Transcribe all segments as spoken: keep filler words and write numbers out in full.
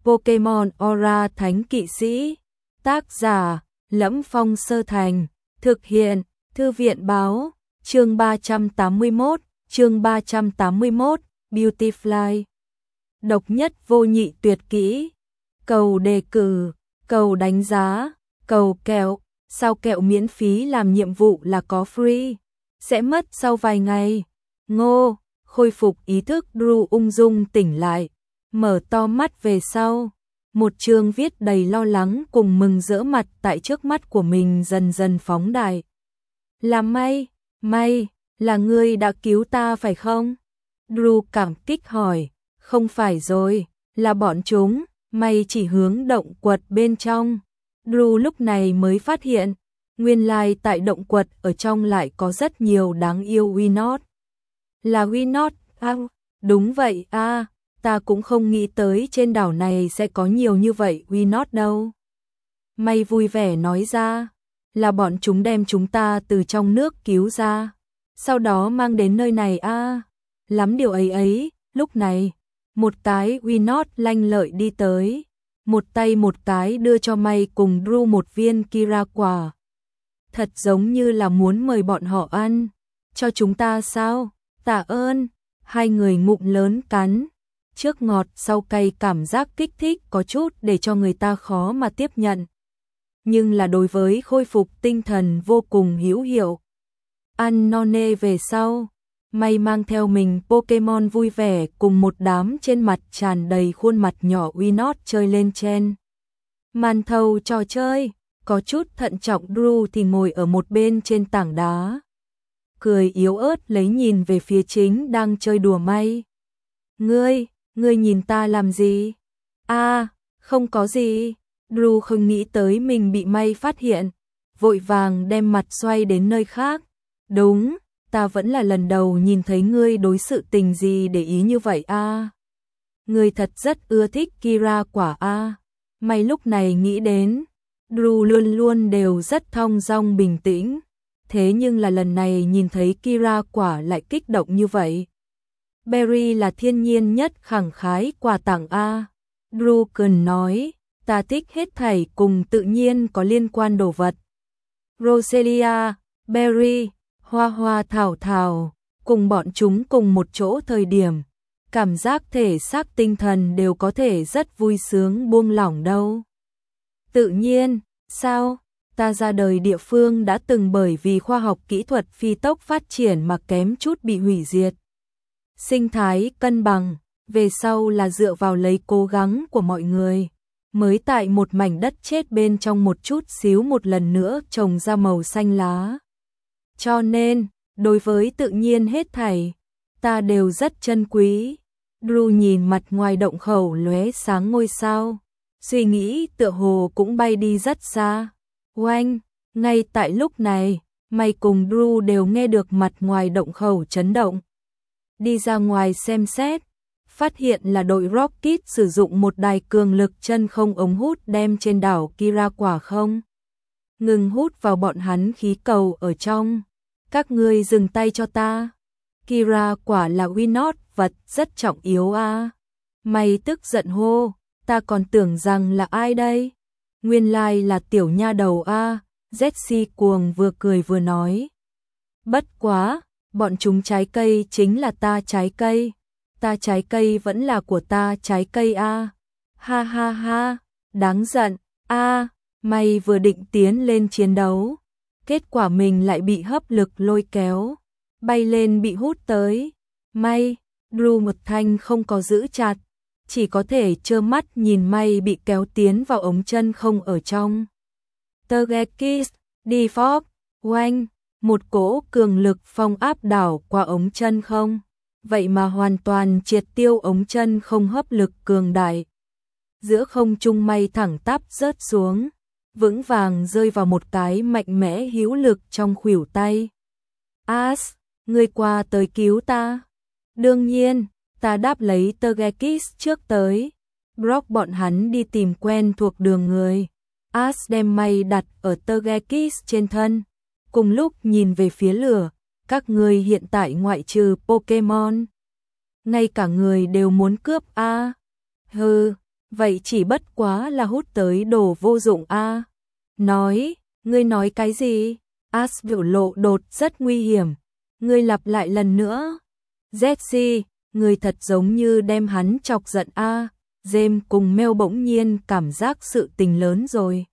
Pokemon Aura Thánh Kỵ Sĩ. Tác giả: Lẫm Phong Sơ Thành. Thực hiện: Thư viện báo. Chương ba trăm tám mươi mốt, chương ba trăm tám mươi mốt, Beautyfly. Độc nhất vô nhị tuyệt kỹ. Cầu đề cử, cầu đánh giá, cầu kẹo. Sao kẹo miễn phí làm nhiệm vụ là có free, sẽ mất sau vài ngày. Ngô, khôi phục ý thức Drew ung dung tỉnh lại, mở to mắt về sau. Một chương viết đầy lo lắng cùng mừng rỡ mặt tại trước mắt của mình dần dần phóng đại. Là May, May, là ngươi đã cứu ta phải không? Drew cảm kích hỏi. Không phải rồi, là bọn chúng. May chỉ hướng động quật bên trong. Drew lúc này mới phát hiện, nguyên lai tại động quật ở trong lại có rất nhiều đáng yêu Winot. Là Winot, à, đúng vậy a, à, ta cũng không nghĩ tới trên đảo này sẽ có nhiều như vậy Winot đâu. May vui vẻ nói ra, là bọn chúng đem chúng ta từ trong nước cứu ra, sau đó mang đến nơi này a, à, lắm điều ấy ấy. Lúc này, một cái Winot lanh lợi đi tới, một tay một cái đưa cho May cùng Drew một viên Kira quả. Thật giống như là muốn mời bọn họ ăn. Cho chúng ta sao? Tạ ơn. Hai người ngụm lớn cắn. Trước ngọt sau cay, cảm giác kích thích có chút để cho người ta khó mà tiếp nhận. Nhưng là đối với khôi phục tinh thần vô cùng hữu hiệu. Ăn no nê về sau, May mang theo mình Pokemon vui vẻ cùng một đám trên mặt tràn đầy khuôn mặt nhỏ Winot chơi lên trên màn thầu trò chơi. Có chút thận trọng Drew thì ngồi ở một bên trên tảng đá, cười yếu ớt lấy nhìn về phía chính đang chơi đùa May. Ngươi, ngươi nhìn ta làm gì? A, à, không có gì. Drew không nghĩ tới mình bị May phát hiện, vội vàng đem mặt xoay đến nơi khác. Đúng, ta vẫn là lần đầu nhìn thấy ngươi đối sự tình gì để ý như vậy a. À. Ngươi thật rất ưa thích Kira quả a. À. May lúc này nghĩ đến, Drew luôn luôn đều rất thong dong bình tĩnh, thế nhưng là lần này nhìn thấy Kira quả lại kích động như vậy. Berry là thiên nhiên nhất khẳng khái quà tặng a. Drew cần nói, ta thích hết thảy cùng tự nhiên có liên quan đồ vật. Roselia, Berry, hoa hoa thảo thảo, cùng bọn chúng cùng một chỗ thời điểm, cảm giác thể xác tinh thần đều có thể rất vui sướng buông lỏng đâu. Tự nhiên, sao? Ta ra đời địa phương đã từng bởi vì khoa học kỹ thuật phi tốc phát triển mà kém chút bị hủy diệt. Sinh thái cân bằng, về sau là dựa vào lấy cố gắng của mọi người, mới tại một mảnh đất chết bên trong một chút xíu một lần nữa trồng ra màu xanh lá. Cho nên, đối với tự nhiên hết thảy, ta đều rất trân quý. Drew nhìn mặt ngoài động khẩu lóe sáng ngôi sao, suy nghĩ tựa hồ cũng bay đi rất xa. Oanh, ngay tại lúc này, May cùng Drew đều nghe được mặt ngoài động khẩu chấn động. Đi ra ngoài xem xét, phát hiện là đội Rocket sử dụng một đài cường lực chân không ống hút đem trên đảo Kira quả không ngừng hút vào bọn hắn khí cầu ở trong. Các ngươi dừng tay cho ta. Kira quả là Winot vật rất trọng yếu a. À. May tức giận hô, ta còn tưởng rằng là ai đây? Nguyên lai là tiểu nha đầu a. À. Jessie cuồng vừa cười vừa nói. Bất quá, bọn chúng trái cây chính là ta trái cây. Ta trái cây vẫn là của ta trái cây a. À. Ha ha ha, đáng giận a. À. May vừa định tiến lên chiến đấu, kết quả mình lại bị hấp lực lôi kéo, bay lên bị hút tới. May, Drew một thanh không có giữ chặt, chỉ có thể trơ mắt nhìn May bị kéo tiến vào ống chân không ở trong. Togekiss, đi phóp, oanh, một cỗ cường lực phong áp đảo qua ống chân không, vậy mà hoàn toàn triệt tiêu ống chân không hấp lực cường đại. Giữa không trung May thẳng tắp rớt xuống, vững vàng rơi vào một cái mạnh mẽ hữu lực trong khuỷu tay. As, ngươi qua tới cứu ta. Đương nhiên, ta đáp lấy Togekiss trước tới. Brock bọn hắn đi tìm quen thuộc đường người. As đem May đặt ở Togekiss trên thân, cùng lúc nhìn về phía lửa. Các ngươi hiện tại ngoại trừ Pokemon, ngay cả người đều muốn cướp a. À. Hừ, vậy chỉ bất quá là hút tới đồ vô dụng a. Nói, ngươi nói cái gì? As biểu lộ đột rất nguy hiểm. Ngươi lặp lại lần nữa. Jessie, ngươi thật giống như đem hắn chọc giận a. James cùng Mel bỗng nhiên cảm giác sự tình lớn rồi.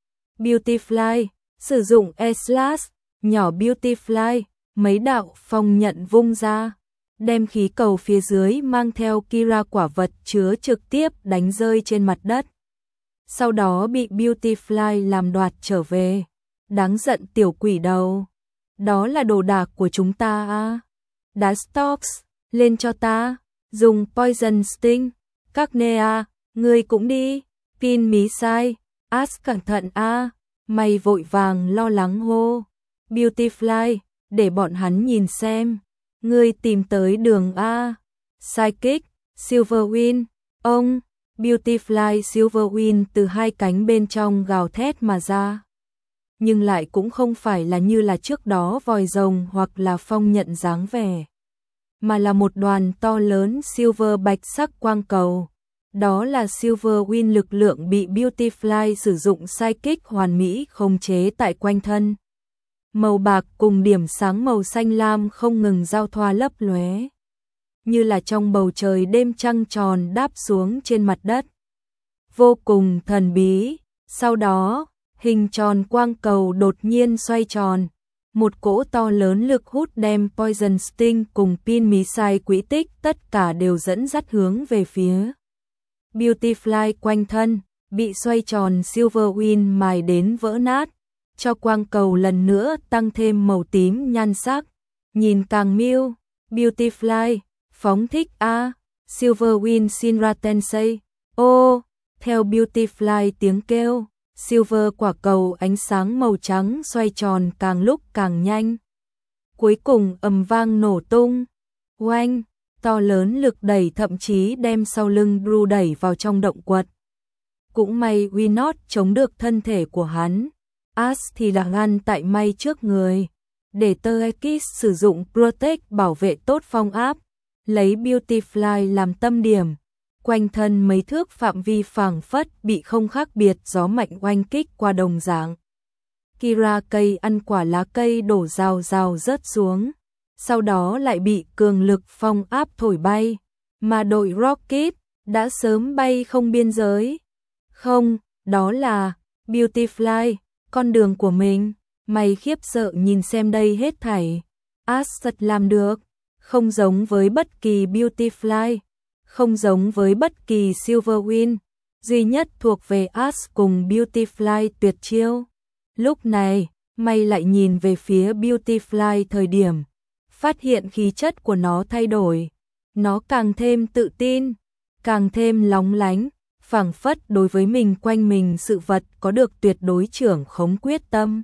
Beautyfly, sử dụng E-Slash, nhỏ Beautyfly, mấy đạo phong nhận vung ra, đem khí cầu phía dưới mang theo Kira quả vật chứa trực tiếp đánh rơi trên mặt đất. Sau đó bị Beautyfly làm đoạt trở về. Đáng giận tiểu quỷ đầu. Đó là đồ đạc của chúng ta à. Đá Stocks, lên cho ta. Dùng Poison Sting. Các nê à, ngươi cũng đi. Pin mí sai. As cẩn thận a. Mày vội vàng lo lắng hô. Beautyfly, để bọn hắn nhìn xem. Ngươi tìm tới đường A. Psychic, Silverwind, ông. Beautyfly Silverwind từ hai cánh bên trong gào thét mà ra. Nhưng lại cũng không phải là như là trước đó vòi rồng hoặc là phong nhận dáng vẻ. Mà là một đoàn to lớn silver bạch sắc quang cầu. Đó là Silverwind lực lượng bị Beautyfly sử dụng psychic hoàn mỹ khống chế tại quanh thân. Màu bạc cùng điểm sáng màu xanh lam không ngừng giao thoa lấp lóe, như là trong bầu trời đêm trăng tròn đáp xuống trên mặt đất. Vô cùng thần bí. Sau đó, hình tròn quang cầu đột nhiên xoay tròn. Một cỗ to lớn lực hút đem Poison Sting cùng Pin Missile quỹ tích tất cả đều dẫn dắt hướng về phía Beautyfly quanh thân, bị xoay tròn Silverwind mài đến vỡ nát, cho quang cầu lần nữa tăng thêm màu tím nhan sắc, nhìn càng miêu. Beautyfly, phóng thích a. Silverwind Shinra Tensei. Ô, theo Beautyfly tiếng kêu, Silver quả cầu ánh sáng màu trắng xoay tròn càng lúc càng nhanh. Cuối cùng ầm vang nổ tung. Oanh, to lớn lực đẩy thậm chí đem sau lưng Drew đẩy vào trong động quật. Cũng may Winot chống được thân thể của hắn. As thì đã ngăn tại may trước người. Để Terekis sử dụng Protect bảo vệ tốt phong áp. Lấy Beautyfly làm tâm điểm. Quanh thân mấy thước phạm vi phảng phất bị không khác biệt gió mạnh oanh kích qua đồng dạng. Kira cây ăn quả lá cây đổ rào rào rớt xuống. Sau đó lại bị cường lực phong áp thổi bay. Mà đội Rocket đã sớm bay không biên giới. Không, đó là Beautyfly, con đường của mình. Mày khiếp sợ nhìn xem đây hết thảy. As thật làm được. Không giống với bất kỳ Beautyfly, không giống với bất kỳ Silverwind, duy nhất thuộc về As cùng Beautyfly tuyệt chiêu. Lúc này, mày lại nhìn về phía Beautyfly thời điểm, phát hiện khí chất của nó thay đổi. Nó càng thêm tự tin, càng thêm lóng lánh, phảng phất đối với mình quanh mình sự vật có được tuyệt đối trưởng khống quyết tâm.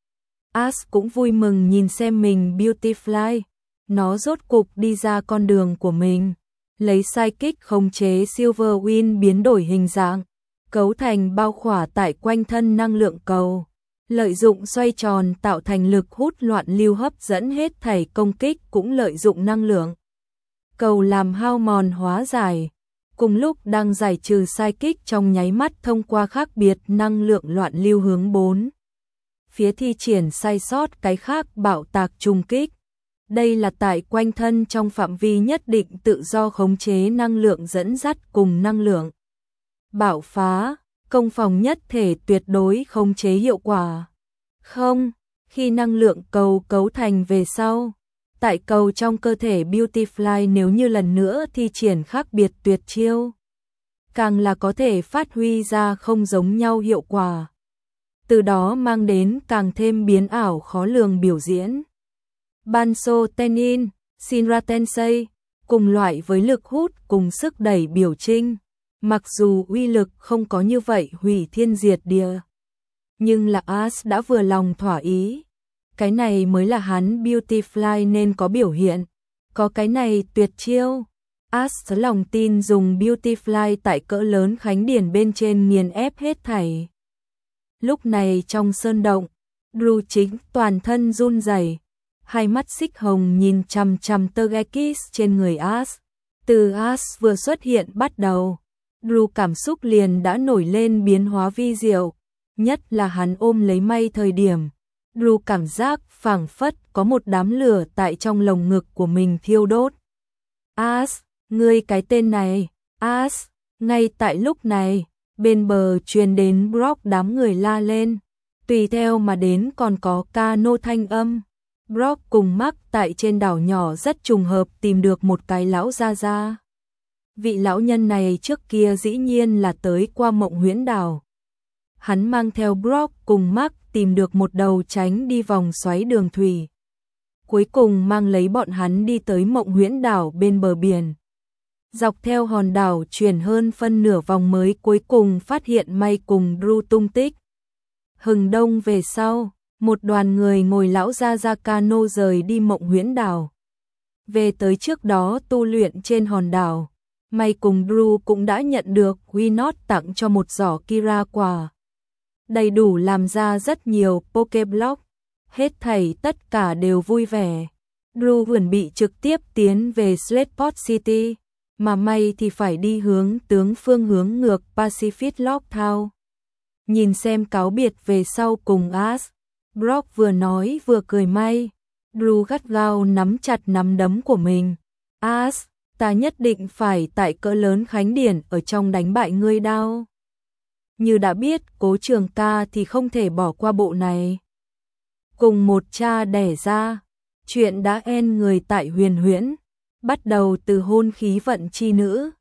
As cũng vui mừng nhìn xem mình Beautyfly. Nó rốt cục đi ra con đường của mình, lấy psychic khống chế Silverwind biến đổi hình dạng, cấu thành bao khỏa tại quanh thân năng lượng cầu, lợi dụng xoay tròn tạo thành lực hút loạn lưu hấp dẫn hết thảy công kích, cũng lợi dụng năng lượng cầu làm hao mòn hóa giải, cùng lúc đang giải trừ psychic trong nháy mắt thông qua khác biệt năng lượng loạn lưu hướng bốn phía thi triển sai sót cái khác bạo tạc trùng kích. Đây là tại quanh thân trong phạm vi nhất định tự do khống chế năng lượng dẫn dắt cùng năng lượng bạo phá, công phòng nhất thể tuyệt đối khống chế hiệu quả. Không, khi năng lượng cầu cấu thành về sau, tại cầu trong cơ thể Beautyfly nếu như lần nữa thi triển khác biệt tuyệt chiêu, càng là có thể phát huy ra không giống nhau hiệu quả. Từ đó mang đến càng thêm biến ảo khó lường biểu diễn. Banso Tenin, Shinra Tensei, cùng loại với lực hút cùng sức đẩy biểu trinh, mặc dù uy lực không có như vậy hủy thiên diệt địa, nhưng là As đã vừa lòng thỏa ý. Cái này mới là hắn Beautyfly nên có biểu hiện, có cái này tuyệt chiêu. As lòng tin dùng Beautyfly tại cỡ lớn khánh điển bên trên nghiền ép hết thảy. Lúc này trong sơn động, Drew chính toàn thân run rẩy, hai mắt xích hồng nhìn chằm chằm Tergekis trên người As. Từ As vừa xuất hiện bắt đầu, Drew cảm xúc liền đã nổi lên biến hóa vi diệu, nhất là hắn ôm lấy May thời điểm. Drew cảm giác phảng phất có một đám lửa tại trong lồng ngực của mình thiêu đốt. As, ngươi cái tên này, As, ngay tại lúc này, bên bờ truyền đến Brock đám người la lên, tùy theo mà đến còn có cano thanh âm. Brock cùng Mark tại trên đảo nhỏ rất trùng hợp tìm được một cái lão gia gia. Vị lão nhân này trước kia dĩ nhiên là tới qua Mộng Huyễn đảo. Hắn mang theo Brock cùng Mark tìm được một đầu tránh đi vòng xoáy đường thủy. Cuối cùng mang lấy bọn hắn đi tới Mộng Huyễn đảo bên bờ biển. Dọc theo hòn đảo chuyển hơn phân nửa vòng mới cuối cùng phát hiện May cùng Drew tung tích. Hừng đông về sau, một đoàn người ngồi lão ra ra cano rời đi Mộng Huyễn đảo. Về tới trước đó tu luyện trên hòn đảo, May cùng Drew cũng đã nhận được Winot tặng cho một giỏ Kira quả. Đầy đủ làm ra rất nhiều Pokéblock, hết thảy tất cả đều vui vẻ. Drew chuẩn bị trực tiếp tiến về Slateport City, mà May thì phải đi hướng tướng phương hướng ngược Pacific Lock Town. Nhìn xem cáo biệt về sau cùng As, Brock vừa nói vừa cười May. Drew gắt gao nắm chặt nắm đấm của mình. As, ta nhất định phải tại cỡ lớn khánh điển ở trong đánh bại ngươi đao. Như đã biết Cố Trường Ca thì không thể bỏ qua bộ này. Cùng một cha đẻ ra, chuyện đã en người tại Huyền Huyễn, bắt đầu từ hôn khí vận chi nữ.